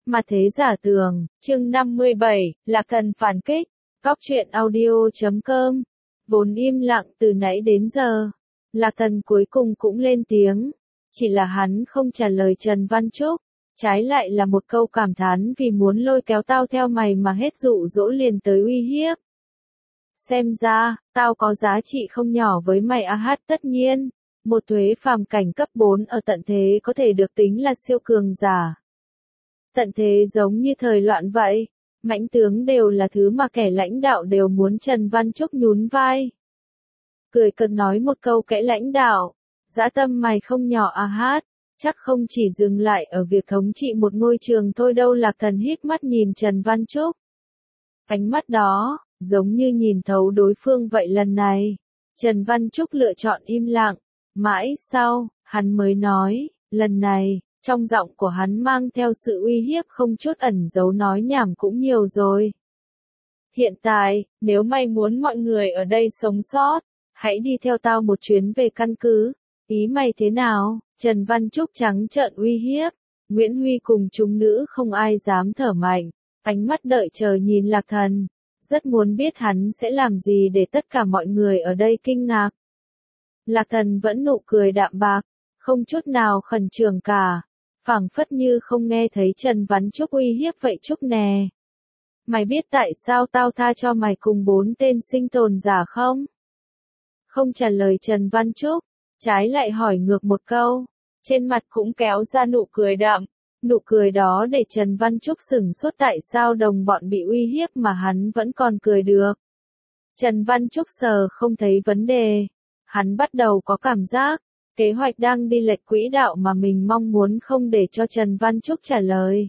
Mặt thế giả tường, chương 57, Lạc Thần phản kích, Cóc truyện audio.com. Vốn im lặng từ nãy đến giờ, Lạc Thần cuối cùng cũng lên tiếng. Chỉ là hắn không trả lời Trần Văn Trúc, trái lại là một câu cảm thán vì muốn lôi kéo tao theo mày mà hết dụ dỗ liền tới uy hiếp. Xem ra, tao có giá trị không nhỏ với mày tất nhiên, một thuế phàm cảnh cấp 4 ở tận thế có thể được tính là siêu cường giả. Tận thế giống như thời loạn vậy, mãnh tướng đều là thứ mà kẻ lãnh đạo đều muốn. Trần Văn Trúc nhún vai, cười cợt nói một câu kẻ lãnh đạo, dã tâm mày không nhỏ chắc không chỉ dừng lại ở việc thống trị một ngôi trường thôi đâu. Lạc Thần híp mắt nhìn Trần Văn Trúc. Ánh mắt đó, giống như nhìn thấu đối phương vậy. Lần này, Trần Văn Trúc lựa chọn im lặng, mãi sau, hắn mới nói, lần này, trong giọng của hắn mang theo sự uy hiếp không chút ẩn giấu. Nói nhảm cũng nhiều rồi. Hiện tại, nếu mày muốn mọi người ở đây sống sót, hãy đi theo tao một chuyến về căn cứ. Ý mày thế nào? Trần Văn Trúc trắng trợn uy hiếp. Nguyễn Huy cùng chúng nữ không ai dám thở mạnh, ánh mắt đợi chờ nhìn Lạc Thần, rất muốn biết hắn sẽ làm gì để tất cả mọi người ở đây kinh ngạc. Lạc Thần vẫn nụ cười đạm bạc, không chút nào khẩn trương cả, phảng phất như không nghe thấy Trần Văn Trúc uy hiếp vậy. Trúc nè, mày biết tại sao tao tha cho mày cùng 4 tên sinh tồn giả không? Không trả lời Trần Văn Trúc, trái lại hỏi ngược một câu, trên mặt cũng kéo ra nụ cười đạm. Nụ cười đó để Trần Văn Trúc sửng sốt. Tại sao đồng bọn bị uy hiếp mà hắn vẫn còn cười được? Trần Văn Trúc sờ không thấy vấn đề. Hắn bắt đầu có cảm giác, kế hoạch đang đi lệch quỹ đạo mà mình mong muốn. Không để cho Trần Văn Trúc trả lời,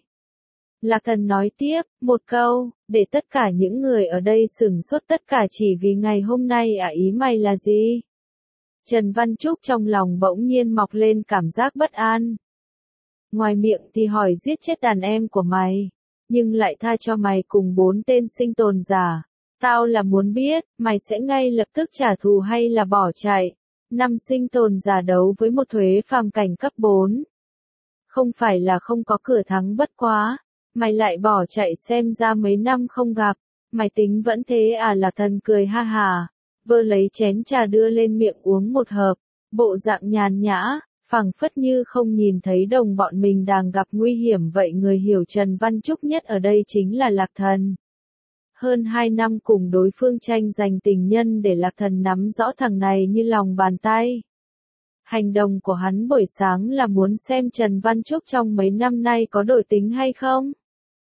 Lạc Thần nói tiếp, một câu, để tất cả những người ở đây sửng sốt. Tất cả chỉ vì ngày hôm nay ý mày là gì? Trần Văn Trúc trong lòng bỗng nhiên mọc lên cảm giác bất an. Ngoài miệng thì hỏi giết chết đàn em của mày, nhưng lại tha cho mày cùng 4 tên sinh tồn giả. Tao là muốn biết, mày sẽ ngay lập tức trả thù hay là bỏ chạy? 5 sinh tồn giả đấu với một thuế phàm cảnh cấp 4. Không phải là không có cửa thắng, bất quá mày lại bỏ chạy. Xem ra mấy năm không gặp, mày tính vẫn thế à? Lạc Thần cười ha hà, vơ lấy chén trà đưa lên miệng uống một hớp, bộ dạng nhàn nhã, phảng phất như không nhìn thấy đồng bọn mình đang gặp nguy hiểm vậy. Người hiểu Trần Văn Trúc nhất ở đây chính là Lạc Thần. Hơn 2 năm cùng đối phương tranh giành tình nhân để Lạc Thần nắm rõ thằng này như lòng bàn tay. Hành động của hắn buổi sáng là muốn xem Trần Văn Trúc trong mấy năm nay có đổi tính hay không.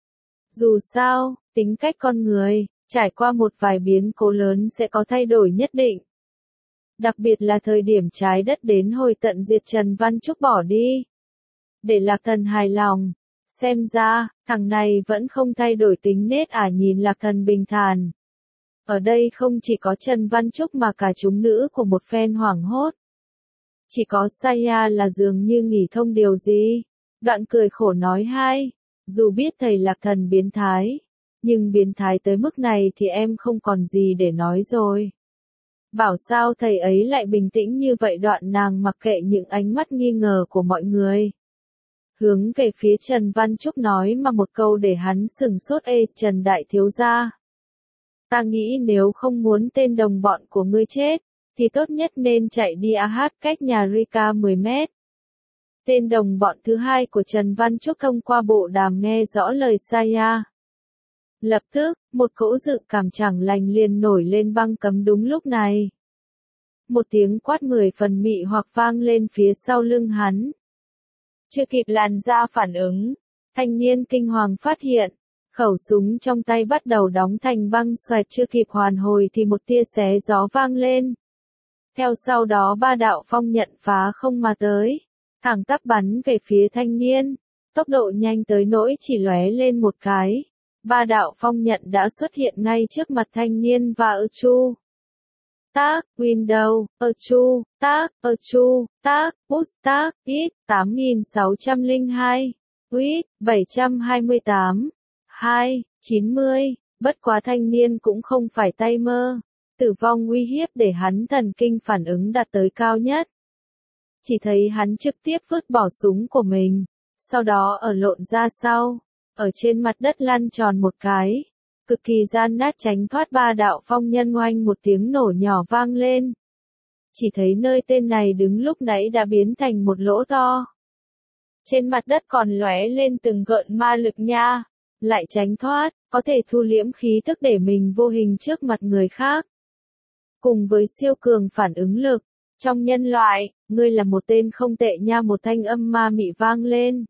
Dù sao, tính cách con người, trải qua một vài biến cố lớn sẽ có thay đổi nhất định. Đặc biệt là thời điểm trái đất đến hồi tận diệt, Trần Văn Trúc bỏ đi. Để Lạc Thần hài lòng, xem ra, thằng này vẫn không thay đổi tính nết nhìn Lạc Thần bình thản. Ở đây không chỉ có Trần Văn Trúc mà cả chúng nữ của một phen hoảng hốt. Chỉ có Saya là dường như nghĩ thông điều gì. Đoạn cười khổ nói dù biết thầy Lạc Thần biến thái, nhưng biến thái tới mức này thì em không còn gì để nói rồi. Bảo sao thầy ấy lại bình tĩnh như vậy? Đoạn nàng mặc kệ những ánh mắt nghi ngờ của mọi người, hướng về phía Trần Văn Trúc nói mà một câu để hắn sửng sốt. Trần đại thiếu gia, ta nghĩ nếu không muốn tên đồng bọn của ngươi chết, thì tốt nhất nên chạy đi cách nhà Rika 10 mét. Tên đồng bọn thứ hai của Trần Văn Trúc thông qua bộ đàm nghe rõ lời Saya. Lập tức, một cỗ dự cảm chẳng lành liền nổi lên băng cấm. Đúng lúc này, một tiếng quát 10 phần mị hoặc vang lên phía sau lưng hắn. Chưa kịp làn ra phản ứng, thanh niên kinh hoàng phát hiện, khẩu súng trong tay bắt đầu đóng thành băng xoẹt. Chưa kịp hoàn hồi thì một tia xé gió vang lên. Theo sau đó 3 đạo phong nhận phá không mà tới, thẳng tắp bắn về phía thanh niên, tốc độ nhanh tới nỗi chỉ lóe lên một cái. 3 đạo phong nhận đã xuất hiện ngay trước mặt thanh niên và Chu. Tác, Window, Chu, Tác, Chu, Tác, Push, Tác, Ít, 8602, Quýt, 728, 2, 90, bất quá thanh niên cũng không phải tay mơ. Tử vong uy hiếp để hắn thần kinh phản ứng đạt tới cao nhất. Chỉ thấy hắn trực tiếp vứt bỏ súng của mình, sau đó ở lộn ra sau. ở trên mặt đất lăn tròn một cái, cực kỳ gian nát tránh thoát ba đạo phong nhân. Oanh một tiếng nổ nhỏ vang lên. Chỉ thấy nơi tên này đứng lúc nãy đã biến thành một lỗ to. Trên mặt đất còn lóe lên từng gợn ma lực nha, lại tránh thoát, có thể thu liễm khí tức để mình vô hình trước mặt người khác. Cùng với siêu cường phản ứng lực, trong nhân loại, ngươi là một tên không tệ nha, một thanh âm ma mị vang lên.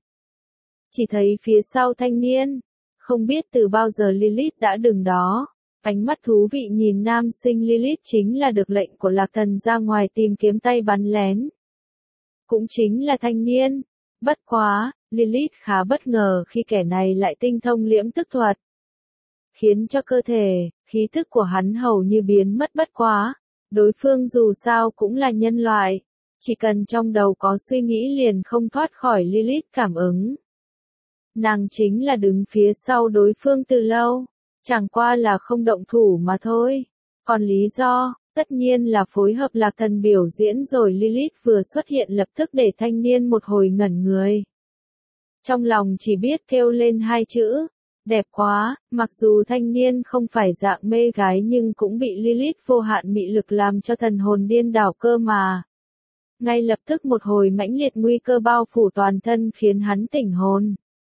Chỉ thấy phía sau thanh niên, không biết từ bao giờ Lilith đã đứng đó, ánh mắt thú vị nhìn nam sinh. Lilith chính là được lệnh của Lạc Thần ra ngoài tìm kiếm tay bắn lén. Cũng chính là thanh niên. Bất quá, Lilith khá bất ngờ khi kẻ này lại tinh thông liễm tức thuật, khiến cho cơ thể, khí thức của hắn hầu như biến mất. Bất quá, đối phương dù sao cũng là nhân loại, chỉ cần trong đầu có suy nghĩ liền không thoát khỏi Lilith cảm ứng. Nàng chính là đứng phía sau đối phương từ lâu, chẳng qua là không động thủ mà thôi. Còn lý do, tất nhiên là phối hợp Lạc Thần biểu diễn rồi. Lilith vừa xuất hiện lập tức để thanh niên một hồi ngẩn người. Trong lòng chỉ biết kêu lên hai chữ, đẹp quá. Mặc dù thanh niên không phải dạng mê gái nhưng cũng bị Lilith vô hạn mị lực làm cho thần hồn điên đảo cơ mà. Ngay lập tức một hồi mãnh liệt nguy cơ bao phủ toàn thân khiến hắn tỉnh hồn.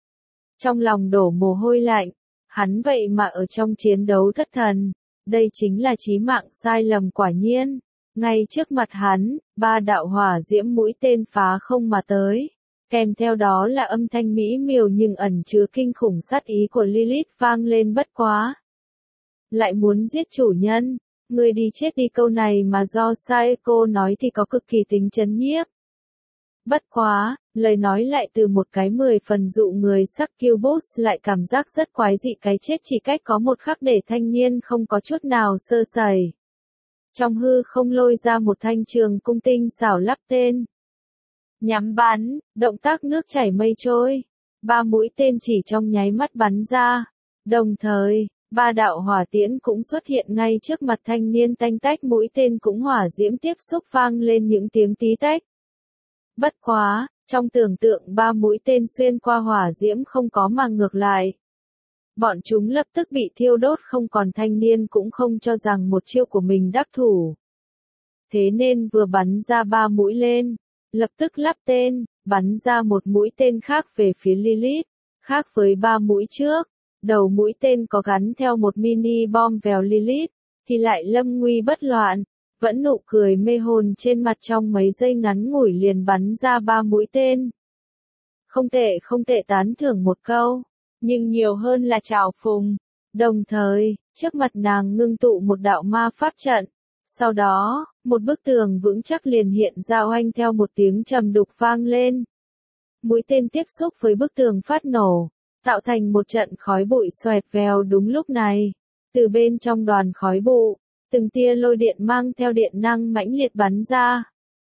Trong lòng đổ mồ hôi lạnh, hắn vậy mà ở trong chiến đấu thất thần. Đây chính là chí mạng sai lầm quả nhiên. Ngay trước mặt hắn, ba đạo hỏa diễm mũi tên phá không mà tới. Kèm theo đó là âm thanh mỹ miều nhưng ẩn chứa kinh khủng sát ý của Lilith vang lên. Bất quá, lại muốn giết chủ nhân, người đi chết đi. Câu này mà do Saeko nói thì có cực kỳ tính chấn nhiếp. Bất quá, lời nói lại từ một cái 10 phần dụ người. Sắc Cubus lại cảm giác rất quái dị, cái chết chỉ cách có một khắc để thanh niên không có chút nào sơ sẩy. Trong hư không lôi ra một thanh trường cung tinh xảo lắp tên. Nhắm bắn, động tác nước chảy mây trôi. Ba mũi tên chỉ trong nháy mắt bắn ra. Đồng thời, ba đạo hỏa tiễn cũng xuất hiện ngay trước mặt thanh niên. Tanh tách mũi tên cũng hỏa diễm tiếp xúc vang lên những tiếng tí tách. Bất quá, trong tưởng tượng ba mũi tên xuyên qua hỏa diễm không có mà ngược lại. Bọn chúng lập tức bị thiêu đốt không còn. Thanh niên cũng không cho rằng một chiêu của mình đắc thủ. Thế nên vừa bắn ra ba mũi lên, lập tức lắp tên, bắn ra một mũi tên khác về phía Lilith. Khác với ba mũi trước, đầu mũi tên có gắn theo một mini bom vèo. Lilith thì lại lâm nguy bất loạn, vẫn nụ cười mê hồn trên mặt, trong mấy giây ngắn ngủi liền bắn ra ba mũi tên. Không tệ, tán thưởng một câu, nhưng nhiều hơn là trào phúng. Đồng thời, trước mặt nàng ngưng tụ một đạo ma pháp trận. Sau đó, một bức tường vững chắc liền hiện ra. Oanh, theo một tiếng trầm đục vang lên. Mũi tên tiếp xúc với bức tường phát nổ, tạo thành một trận khói bụi xoẹt vèo. Đúng lúc này, từ bên trong đoàn khói bụi, từng tia lôi điện mang theo điện năng mãnh liệt bắn ra.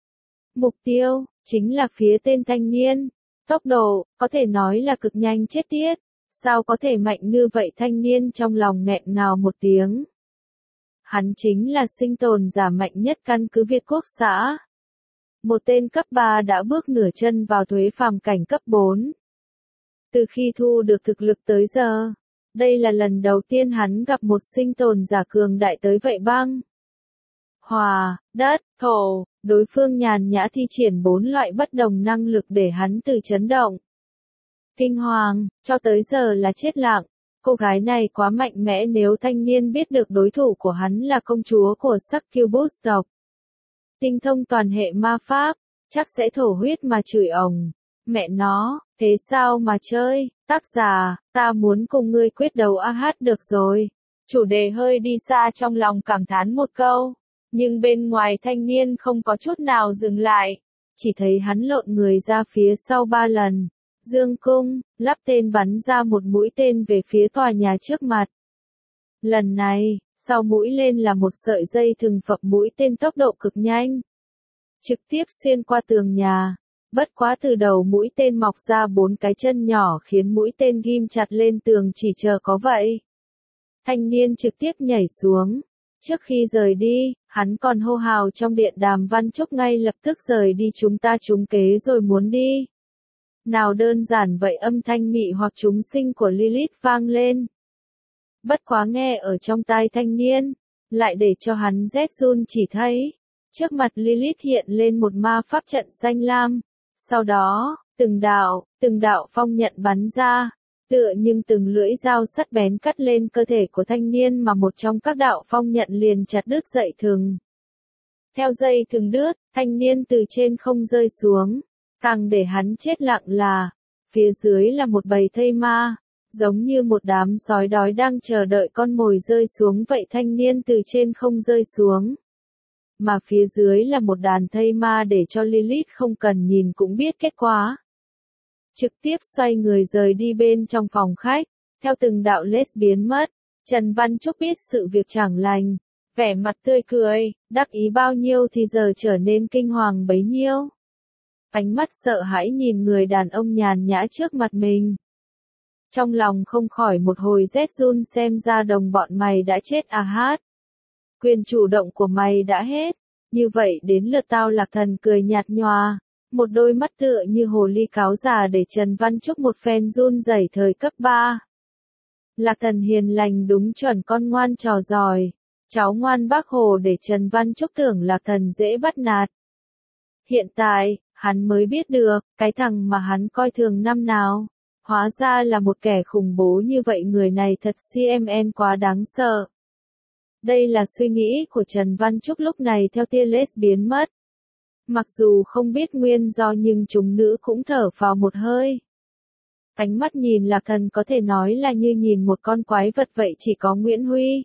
Mục tiêu, chính là phía tên thanh niên. Tốc độ, có thể nói là cực nhanh chết tiết. Sao có thể mạnh như vậy? Thanh niên trong lòng nghẹn ngào một tiếng. Hắn chính là sinh tồn giả mạnh nhất căn cứ Việt Quốc xã. Một tên cấp 3 đã bước nửa chân vào thuế phàm cảnh cấp 4. Từ khi thu được thực lực tới giờ, đây là lần đầu tiên hắn gặp một sinh tồn giả cường đại tới vậy. Băng, hỏa, đất, thổ, đối phương nhàn nhã thi triển 4 loại bất đồng năng lực để hắn từ chấn động, kinh hoàng, cho tới giờ là chết lặng. Cô gái này quá mạnh mẽ. Nếu thanh niên biết được đối thủ của hắn là công chúa của Succubus tộc, tinh thông toàn hệ ma pháp, chắc sẽ thổ huyết mà chửi ồng. Mẹ nó, thế sao mà chơi? Tác giả, ta muốn cùng ngươi quyết đấu. Được rồi. Chủ đề hơi đi xa, trong lòng cảm thán một câu. Nhưng bên ngoài thanh niên không có chút nào dừng lại. Chỉ thấy hắn lộn người ra phía sau 3 lần. Dương cung, lắp tên bắn ra một mũi tên về phía tòa nhà trước mặt. Lần này, sau mũi lên là một sợi dây thừng phập mũi tên tốc độ cực nhanh, trực tiếp xuyên qua tường nhà. Bất quá từ đầu mũi tên mọc ra 4 cái chân nhỏ khiến mũi tên ghim chặt lên tường, chỉ chờ có vậy. Thanh niên trực tiếp nhảy xuống. Trước khi rời đi, hắn còn hô hào trong điện đàm Văn Trúc ngay lập tức rời đi, chúng ta trúng kế rồi, muốn đi Nào đơn giản vậy, âm thanh mị hoặc chúng sinh của Lilith vang lên. Bất quá nghe ở trong tai thanh niên, lại để cho hắn rét run, chỉ thấy trước mặt Lilith hiện lên một ma pháp trận xanh lam. Sau đó, từng đạo phong nhận bắn ra, tựa nhưng từng lưỡi dao sắc bén cắt lên cơ thể của thanh niên, mà một trong các đạo phong nhận liền chặt đứt dây thừng. Theo dây thừng đứt, thanh niên từ trên không rơi xuống. Càng để hắn chết lặng là, phía dưới là một bầy thây ma, giống như một đám sói đói đang chờ đợi con mồi rơi xuống vậy. Thanh niên từ trên không rơi xuống, mà phía dưới là một đàn thây ma, để cho Lilith không cần nhìn cũng biết kết quả. Trực tiếp xoay người rời đi bên trong phòng khách, theo từng đạo led biến mất. Trần Văn Trúc biết sự việc chẳng lành, vẻ mặt tươi cười, đắc ý bao nhiêu thì giờ trở nên kinh hoàng bấy nhiêu. Ánh mắt sợ hãi nhìn người đàn ông nhàn nhã trước mặt mình. Trong lòng không khỏi một hồi rét run, xem ra đồng bọn mày đã chết à hát. Quyền chủ động của mày đã hết, như vậy đến lượt tao. Lạc Thần cười nhạt nhòa, một đôi mắt tựa như hồ ly cáo già để Trần Văn Trúc một phen run rẩy. Thời cấp 3. Lạc Thần hiền lành đúng chuẩn con ngoan trò giỏi, cháu ngoan bác Hồ, để Trần Văn Trúc tưởng Lạc Thần dễ bắt nạt. Hiện tại, hắn mới biết được, cái thằng mà hắn coi thường năm nào, hóa ra là một kẻ khủng bố như vậy. Người này thật CMN quá đáng sợ. Đây là suy nghĩ của Trần Văn Trúc lúc này theo tia laser biến mất. Mặc dù không biết nguyên do nhưng chúng nữ cũng thở phào một hơi. Ánh mắt nhìn Lạc Thần có thể nói là như nhìn một con quái vật vậy. Chỉ có Nguyễn Huy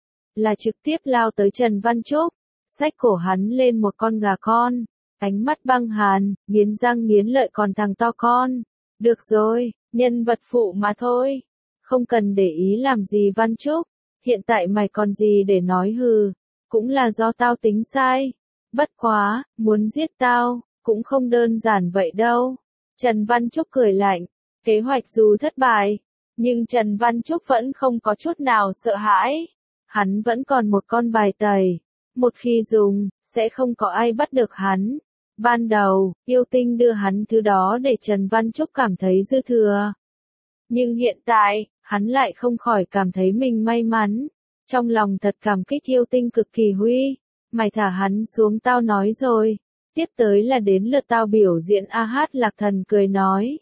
là trực tiếp lao tới Trần Văn Trúc, xách cổ hắn lên một con gà con. Ánh mắt băng hàn, nghiến răng nghiến lợi, còn thằng to con. Được rồi, nhân vật phụ mà thôi. Không cần để ý làm gì Văn Trúc. Hiện tại mày còn gì để nói hừ. Cũng là do tao tính sai. Bất quá, muốn giết tao, cũng không đơn giản vậy đâu. Trần Văn Trúc cười lạnh. Kế hoạch dù thất bại, nhưng Trần Văn Trúc vẫn không có chút nào sợ hãi. Hắn vẫn còn một con bài tẩy. Một khi dùng, sẽ không có ai bắt được hắn. Ban đầu, yêu tinh đưa hắn thứ đó để Trần Văn Trúc cảm thấy dư thừa. Nhưng hiện tại, hắn lại không khỏi cảm thấy mình may mắn. Trong lòng thật cảm kích yêu tinh cực kỳ. Huy, mày thả hắn xuống, tao nói rồi. Tiếp tới là đến lượt tao biểu diễn a hát. Lạc Thần cười nói.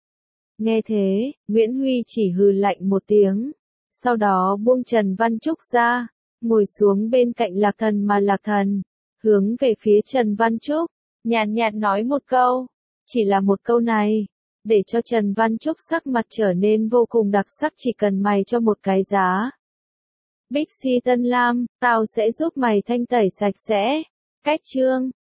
Nghe thế, Nguyễn Huy chỉ hừ lạnh một tiếng. Sau đó buông Trần Văn Trúc ra, ngồi xuống bên cạnh Lạc Thần, mà Lạc Thần hướng về phía Trần Văn Trúc, nhàn nhạt nói một câu. Chỉ là một câu này, để cho Trần Văn Trúc sắc mặt trở nên vô cùng đặc sắc. Chỉ cần mày cho một cái giá Bixi Tân Lam, tao sẽ giúp mày thanh tẩy sạch sẽ. Cách chương